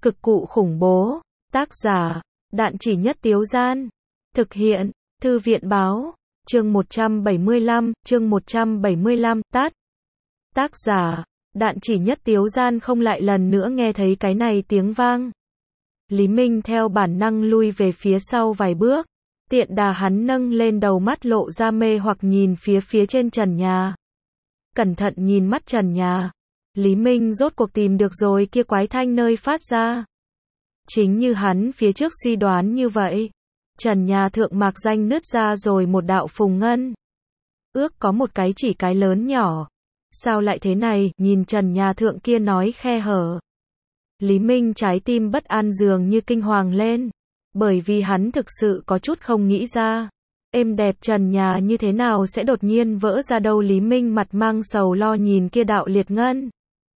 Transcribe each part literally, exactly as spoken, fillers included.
Cực cụ khủng bố. Tác giả, Đạn Chỉ Nhất Tiếu Gian. Thực hiện, Thư viện báo. Chương một trăm bảy mươi lăm, chương một trăm bảy mươi lăm, tát. Tác giả, Đạn Chỉ Nhất Tiếu Gian không lại lần nữa nghe thấy cái này tiếng vang. Lý Minh theo bản năng lui về phía sau vài bước. Tiện đà hắn nâng lên đầu mắt lộ ra mê hoặc nhìn phía phía trên trần nhà. Cẩn thận nhìn mắt trần nhà. Lý Minh rốt cuộc tìm được rồi kia quái thanh nơi phát ra. Chính như hắn phía trước suy đoán như vậy. Trần nhà thượng mạc danh nứt ra rồi một đạo phùng ngân. Ước có một cái chỉ cái lớn nhỏ. Sao lại thế này, nhìn trần nhà thượng kia nói khe hở. Lý Minh trái tim bất an dường như kinh hoàng lên. Bởi vì hắn thực sự có chút không nghĩ ra. Êm đẹp trần nhà như thế nào sẽ đột nhiên vỡ ra đâu. Lý Minh mặt mang sầu lo nhìn kia đạo liệt ngân.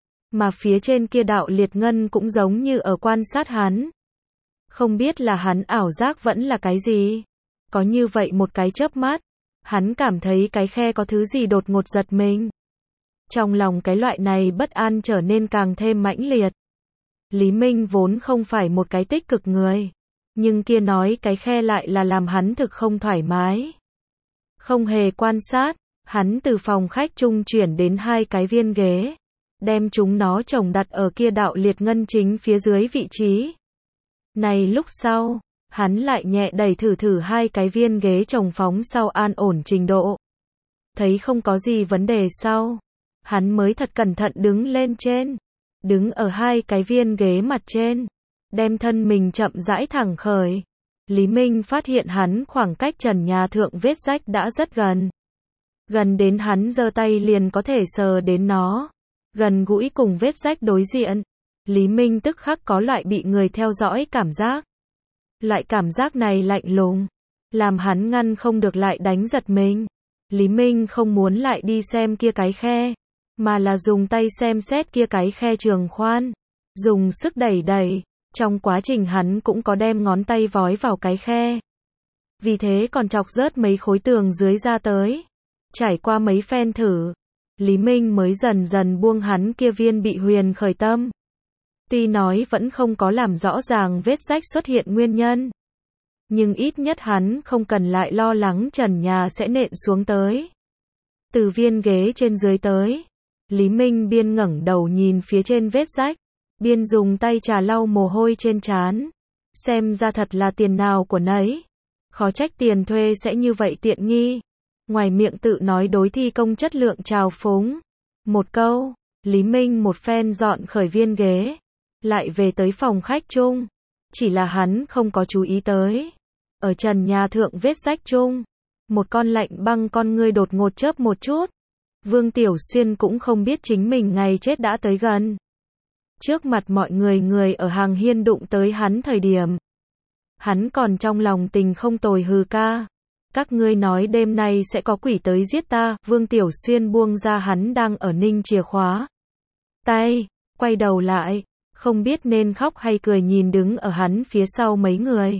Mà phía trên kia đạo liệt ngân cũng giống như ở quan sát hắn. Không biết là hắn ảo giác vẫn là cái gì. Có như vậy một cái chớp mắt. Hắn cảm thấy cái khe có thứ gì đột ngột giật mình. Trong lòng cái loại này bất an trở nên càng thêm mãnh liệt. Lý Minh vốn không phải một cái tích cực người. Nhưng kia nói cái khe lại là làm hắn thực không thoải mái. Không hề quan sát, hắn từ phòng khách trung chuyển đến hai cái viên ghế. Đem chúng nó chồng đặt ở kia đạo liệt ngân chính phía dưới vị trí. Này lúc sau, hắn lại nhẹ đẩy thử thử hai cái viên ghế chồng phóng sau an ổn trình độ. Thấy không có gì vấn đề sau. Hắn mới thật cẩn thận đứng lên trên. Đứng ở hai cái viên ghế mặt trên. Đem thân mình chậm rãi thẳng khởi. Lý Minh phát hiện hắn khoảng cách trần nhà thượng vết rách đã rất gần. Gần đến hắn giơ tay liền có thể sờ đến nó. Gần gũi cùng vết rách đối diện. Lý Minh tức khắc có loại bị người theo dõi cảm giác. Loại cảm giác này lạnh lùng. Làm hắn ngăn không được lại đánh giật mình. Lý Minh không muốn lại đi xem kia cái khe. Mà là dùng tay xem xét kia cái khe trường khoan. Dùng sức đẩy đẩy. Trong quá trình hắn cũng có đem ngón tay vói vào cái khe. Vì thế còn chọc rớt mấy khối tường dưới ra tới. Trải qua mấy phen thử. Lý Minh mới dần dần buông hắn kia viên bị huyền khởi tâm. Tuy nói vẫn không có làm rõ ràng vết rách xuất hiện nguyên nhân. Nhưng ít nhất hắn không cần lại lo lắng trần nhà sẽ nện xuống tới. Từ viên ghế trên dưới tới. Lý Minh biên ngẩng đầu nhìn phía trên vết rách. Biên dùng tay trà lau mồ hôi trên trán. Xem ra thật là tiền nào của nấy. Khó trách tiền thuê sẽ như vậy tiện nghi. Ngoài miệng tự nói đối thi công chất lượng trào phúng. Một câu, Lý Minh một phen dọn khởi viên ghế. Lại về tới phòng khách chung. Chỉ là hắn không có chú ý tới. Ở trần nhà thượng vết rách chung. Một con lạnh băng con ngươi đột ngột chớp một chút. Vương Tiểu Xuyên cũng không biết chính mình ngày chết đã tới gần. Trước mặt mọi người người ở hàng hiên đụng tới hắn thời điểm. Hắn còn trong lòng tình không tồi hừ ca. Các ngươi nói đêm nay sẽ có quỷ tới giết ta. Vương Tiểu Xuyên buông ra hắn đang ở ninh chìa khóa. Tay, quay đầu lại. Không biết nên khóc hay cười nhìn đứng ở hắn phía sau mấy người.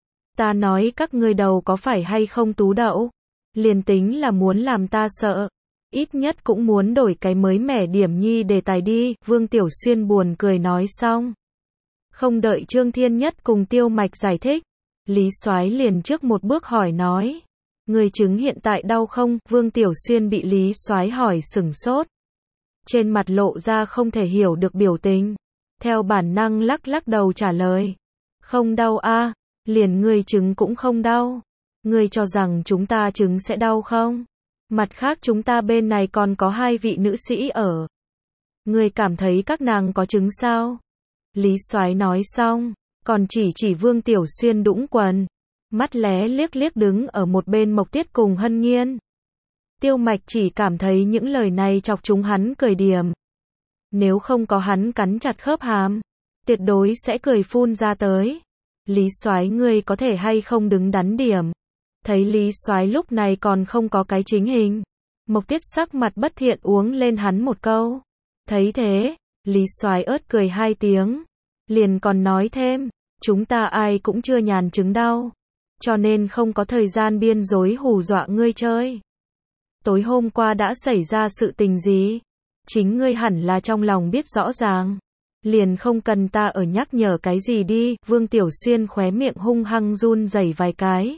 Ta nói các ngươi đầu có phải hay không tú đậu. Liền tính là muốn làm ta sợ. Ít nhất cũng muốn đổi cái mới mẻ điểm nhi đề tài đi. Vương Tiểu Xuyên buồn cười nói xong. Không đợi Trương Thiên Nhất cùng Tiêu Mạch giải thích. Lý Soái liền trước một bước hỏi nói. Người chứng hiện tại đau không? Vương Tiểu Xuyên bị Lý Soái hỏi sửng sốt. Trên mặt lộ ra không thể hiểu được biểu tình. Theo bản năng lắc lắc đầu trả lời. Không đau a, liền người chứng cũng không đau. Người cho rằng chúng ta chứng sẽ đau không? Mặt khác chúng ta bên này còn có hai vị nữ sĩ ở. Người cảm thấy các nàng có chứng sao? Lý Soái nói xong, còn chỉ chỉ Vương Tiểu Xuyên đũng quần. Mắt lé liếc liếc đứng ở một bên Mộc Tiết cùng Hân Nghiên. Tiêu Mạch chỉ cảm thấy những lời này chọc chúng hắn cười điểm. Nếu không có hắn cắn chặt khớp hàm, tuyệt đối sẽ cười phun ra tới. Lý Soái ngươi có thể hay không đứng đắn điểm. Thấy Lý Soái lúc này còn không có cái chính hình. Mộc Tiết sắc mặt bất thiện uống lên hắn một câu. Thấy thế, Lý Soái ớt cười hai tiếng. Liền còn nói thêm, chúng ta ai cũng chưa nhàn chứng đau. Cho nên không có thời gian biên dối hù dọa ngươi chơi. Tối hôm qua đã xảy ra sự tình gì? Chính ngươi hẳn là trong lòng biết rõ ràng. Liền không cần ta ở nhắc nhở cái gì đi, Vương Tiểu Xuyên khóe miệng hung hăng run rẩy vài cái.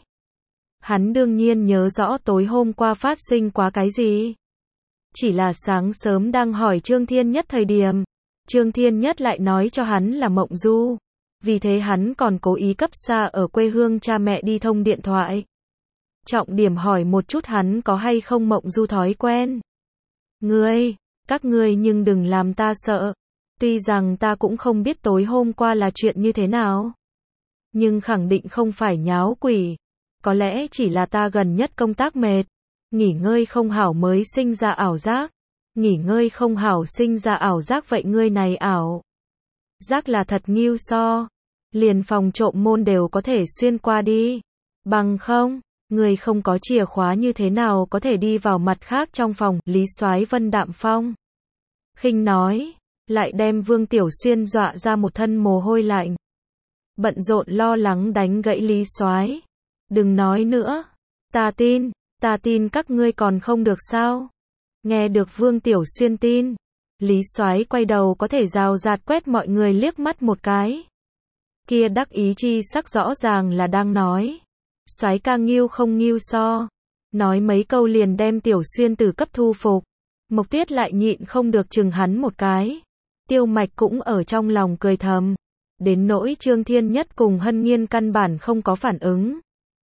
Hắn đương nhiên nhớ rõ tối hôm qua phát sinh quá cái gì. Chỉ là sáng sớm đang hỏi Trương Thiên Nhất thời điểm, Trương Thiên Nhất lại nói cho hắn là mộng du. Vì thế hắn còn cố ý cấp xa ở quê hương cha mẹ đi thông điện thoại. Trọng điểm hỏi một chút hắn có hay không mộng du thói quen. Ngươi, các ngươi nhưng đừng làm ta sợ. Tuy rằng ta cũng không biết tối hôm qua là chuyện như thế nào. Nhưng khẳng định không phải nháo quỷ. Có lẽ chỉ là ta gần nhất công tác mệt. Nghỉ ngơi không hảo mới sinh ra ảo giác. Nghỉ ngơi không hảo sinh ra ảo giác vậy ngươi này ảo. Giác là thật nghiêu so. Liền phòng trộm môn đều có thể xuyên qua đi. Bằng không, người không có chìa khóa như thế nào có thể đi vào mặt khác trong phòng, Lý Soái Vân đạm phong. Khinh nói, lại đem Vương Tiểu Xuyên dọa ra một thân mồ hôi lạnh. Bận rộn lo lắng đánh gãy Lý Soái. Đừng nói nữa, ta tin, ta tin các ngươi còn không được sao. Nghe được Vương Tiểu Xuyên tin, Lý Soái quay đầu có thể rào rạt quét mọi người liếc mắt một cái. Kia đắc ý chi sắc rõ ràng là đang nói. Soái ca nghiêu không nghiêu so. Nói mấy câu liền đem Tiểu Xuyên từ cấp thu phục. Mộc Tuyết lại nhịn không được chừng hắn một cái. Tiêu Mạch cũng ở trong lòng cười thầm. Đến nỗi Trương Thiên Nhất cùng Hân Nhiên căn bản không có phản ứng.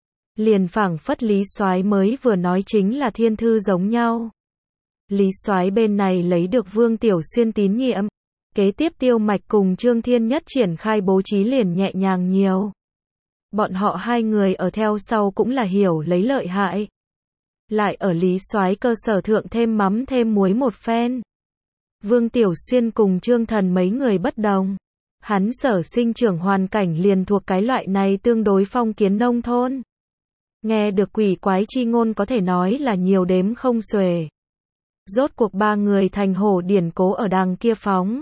Liền phảng phất Lý Soái mới vừa nói chính là thiên thư giống nhau. Lý Soái bên này lấy được Vương Tiểu Xuyên tín nhiệm. Kế tiếp Tiêu Mạch cùng Trương Thiên Nhất triển khai bố trí liền nhẹ nhàng nhiều. Bọn họ hai người ở theo sau cũng là hiểu lấy lợi hại. Lại ở Lý Soái cơ sở thượng thêm mắm thêm muối một phen. Vương Tiểu Xuyên cùng Trương Thần mấy người bất đồng. Hắn sở sinh trưởng hoàn cảnh liền thuộc cái loại này tương đối phong kiến nông thôn. Nghe được quỷ quái chi ngôn có thể nói là nhiều đếm không xuể. Rốt cuộc ba người thành hổ điển cố ở đằng kia phóng.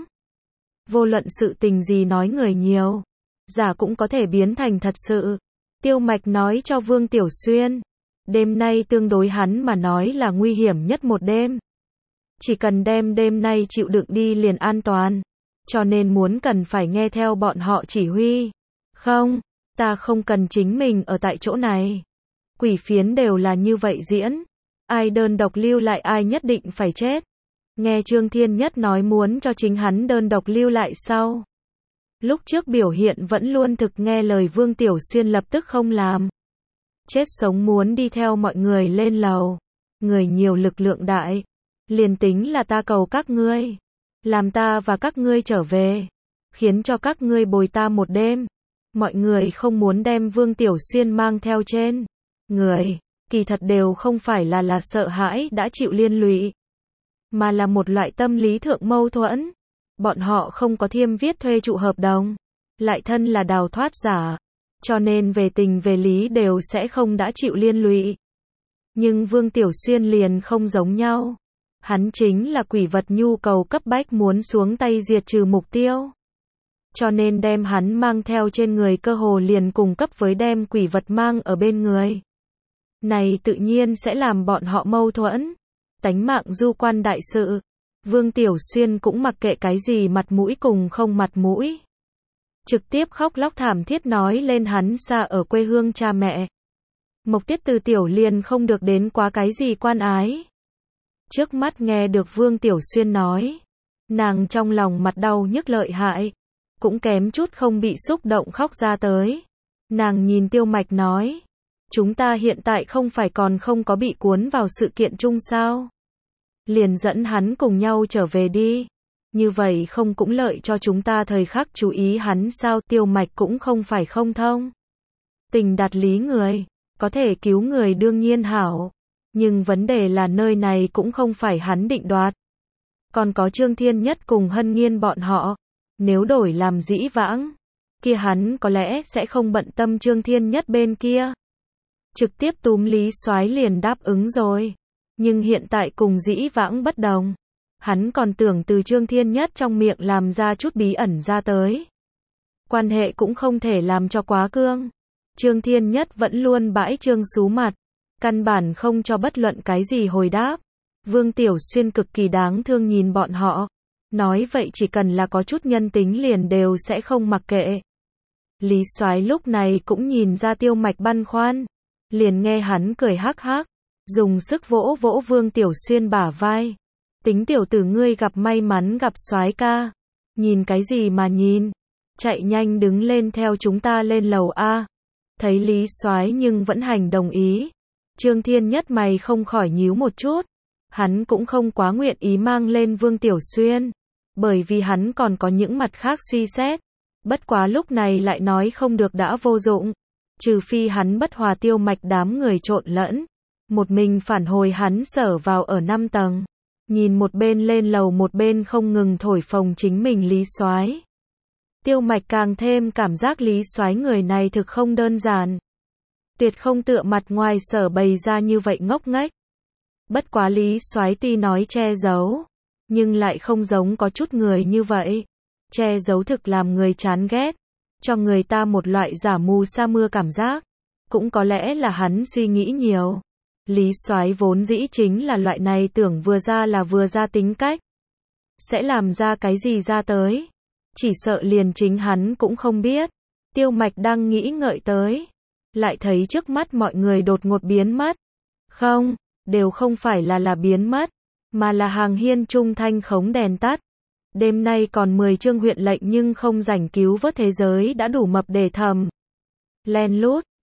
Vô luận sự tình gì nói người nhiều, giả cũng có thể biến thành thật sự. Tiêu Mạch nói cho Vương Tiểu Xuyên, đêm nay tương đối hắn mà nói là nguy hiểm nhất một đêm. Chỉ cần đem đêm nay chịu đựng đi liền an toàn, cho nên muốn cần phải nghe theo bọn họ chỉ huy. Không, ta không cần chính mình ở tại chỗ này. Quỷ phiến đều là như vậy diễn, ai đơn độc lưu lại ai nhất định phải chết. Nghe Trương Thiên Nhất nói muốn cho chính hắn đơn độc lưu lại sau. Lúc trước biểu hiện vẫn luôn thực nghe lời Vương Tiểu Xuyên lập tức không làm. Chết sống muốn đi theo mọi người lên lầu. Người nhiều lực lượng đại. Liền tính là ta cầu các ngươi. Làm ta và các ngươi trở về. Khiến cho các ngươi bồi ta một đêm. Mọi người không muốn đem Vương Tiểu Xuyên mang theo trên. Người, kỳ thật đều không phải là là sợ hãi đã chịu liên lụy. Mà là một loại tâm lý thượng mâu thuẫn. Bọn họ không có thiêm viết thuê trụ hợp đồng. Lại thân là đào thoát giả. Cho nên về tình về lý đều sẽ không đã chịu liên lụy. Nhưng Vương Tiểu Xuyên liền không giống nhau. Hắn chính là quỷ vật nhu cầu cấp bách muốn xuống tay diệt trừ mục tiêu. Cho nên đem hắn mang theo trên người cơ hồ liền cùng cấp với đem quỷ vật mang ở bên người. Này tự nhiên sẽ làm bọn họ mâu thuẫn. Tánh mạng du quan đại sự. Vương Tiểu Xuyên cũng mặc kệ cái gì mặt mũi cùng không mặt mũi. Trực tiếp khóc lóc thảm thiết nói lên hắn xa ở quê hương cha mẹ. Mộc Tuyết từ tiểu liền không được đến quá cái gì quan ái. Trước mắt nghe được Vương Tiểu Xuyên nói. Nàng trong lòng mặt đau nhức lợi hại. Cũng kém chút không bị xúc động khóc ra tới. Nàng nhìn Tiêu Mạch nói. Chúng ta hiện tại không phải còn không có bị cuốn vào sự kiện chung sao? Liền dẫn hắn cùng nhau trở về đi. Như vậy không cũng lợi cho chúng ta thời khắc chú ý hắn sao? Tiêu Mạch cũng không phải không thông. Tình đạt lý người, có thể cứu người đương nhiên hảo. Nhưng vấn đề là nơi này cũng không phải hắn định đoạt. Còn có Trương Thiên Nhất cùng Hân Nhiên bọn họ. Nếu đổi làm dĩ vãng, kia hắn có lẽ sẽ không bận tâm Trương Thiên Nhất bên kia. Trực tiếp túm Lý Soái liền đáp ứng rồi. Nhưng hiện tại cùng dĩ vãng bất đồng. Hắn còn tưởng từ Trương Thiên Nhất trong miệng làm ra chút bí ẩn ra tới. Quan hệ cũng không thể làm cho quá cương. Trương Thiên Nhất vẫn luôn bãi trương xú mặt. Căn bản không cho bất luận cái gì hồi đáp. Vương Tiểu Xuyên cực kỳ đáng thương nhìn bọn họ. Nói vậy chỉ cần là có chút nhân tính liền đều sẽ không mặc kệ. Lý Soái lúc này cũng nhìn ra Tiêu Mạch băn khoăn, liền nghe hắn cười hắc hắc, dùng sức vỗ vỗ Vương Tiểu Xuyên bả vai. Tính tiểu tử ngươi gặp may mắn gặp Soái ca. Nhìn cái gì mà nhìn? Chạy nhanh đứng lên theo chúng ta lên lầu A. Thấy Lý Soái nhưng vẫn hành đồng ý. Trương Thiên Nhất mày không khỏi nhíu một chút. Hắn cũng không quá nguyện ý mang lên Vương Tiểu Xuyên, bởi vì hắn còn có những mặt khác suy xét. Bất quá lúc này lại nói không được đã vô dụng. Trừ phi hắn bất hòa Tiêu Mạch đám người trộn lẫn. Một mình phản hồi hắn sở vào ở năm tầng. Nhìn một bên lên lầu một bên không ngừng thổi phồng chính mình Lý Soái. Tiêu Mạch càng thêm cảm giác Lý Soái người này thực không đơn giản. Tuyệt không tựa mặt ngoài sở bày ra như vậy ngốc nghếch. Bất quá Lý Soái tuy nói che giấu, nhưng lại không giống có chút người như vậy. Che giấu thực làm người chán ghét, cho người ta một loại giả mù sa mưa cảm giác. Cũng có lẽ là hắn suy nghĩ nhiều. Lý Soái vốn dĩ chính là loại này tưởng vừa ra là vừa ra tính cách. Sẽ làm ra cái gì ra tới. Chỉ sợ liền chính hắn cũng không biết. Tiêu Mạch đang nghĩ ngợi tới. Lại thấy trước mắt mọi người đột ngột biến mất. Không, đều không phải là là biến mất. Mà là hàng hiên trung thanh khống đèn tắt. Đêm nay còn mười chương huyện lệnh nhưng không rảnh cứu vớt thế giới đã đủ mập để thầm. Len lút,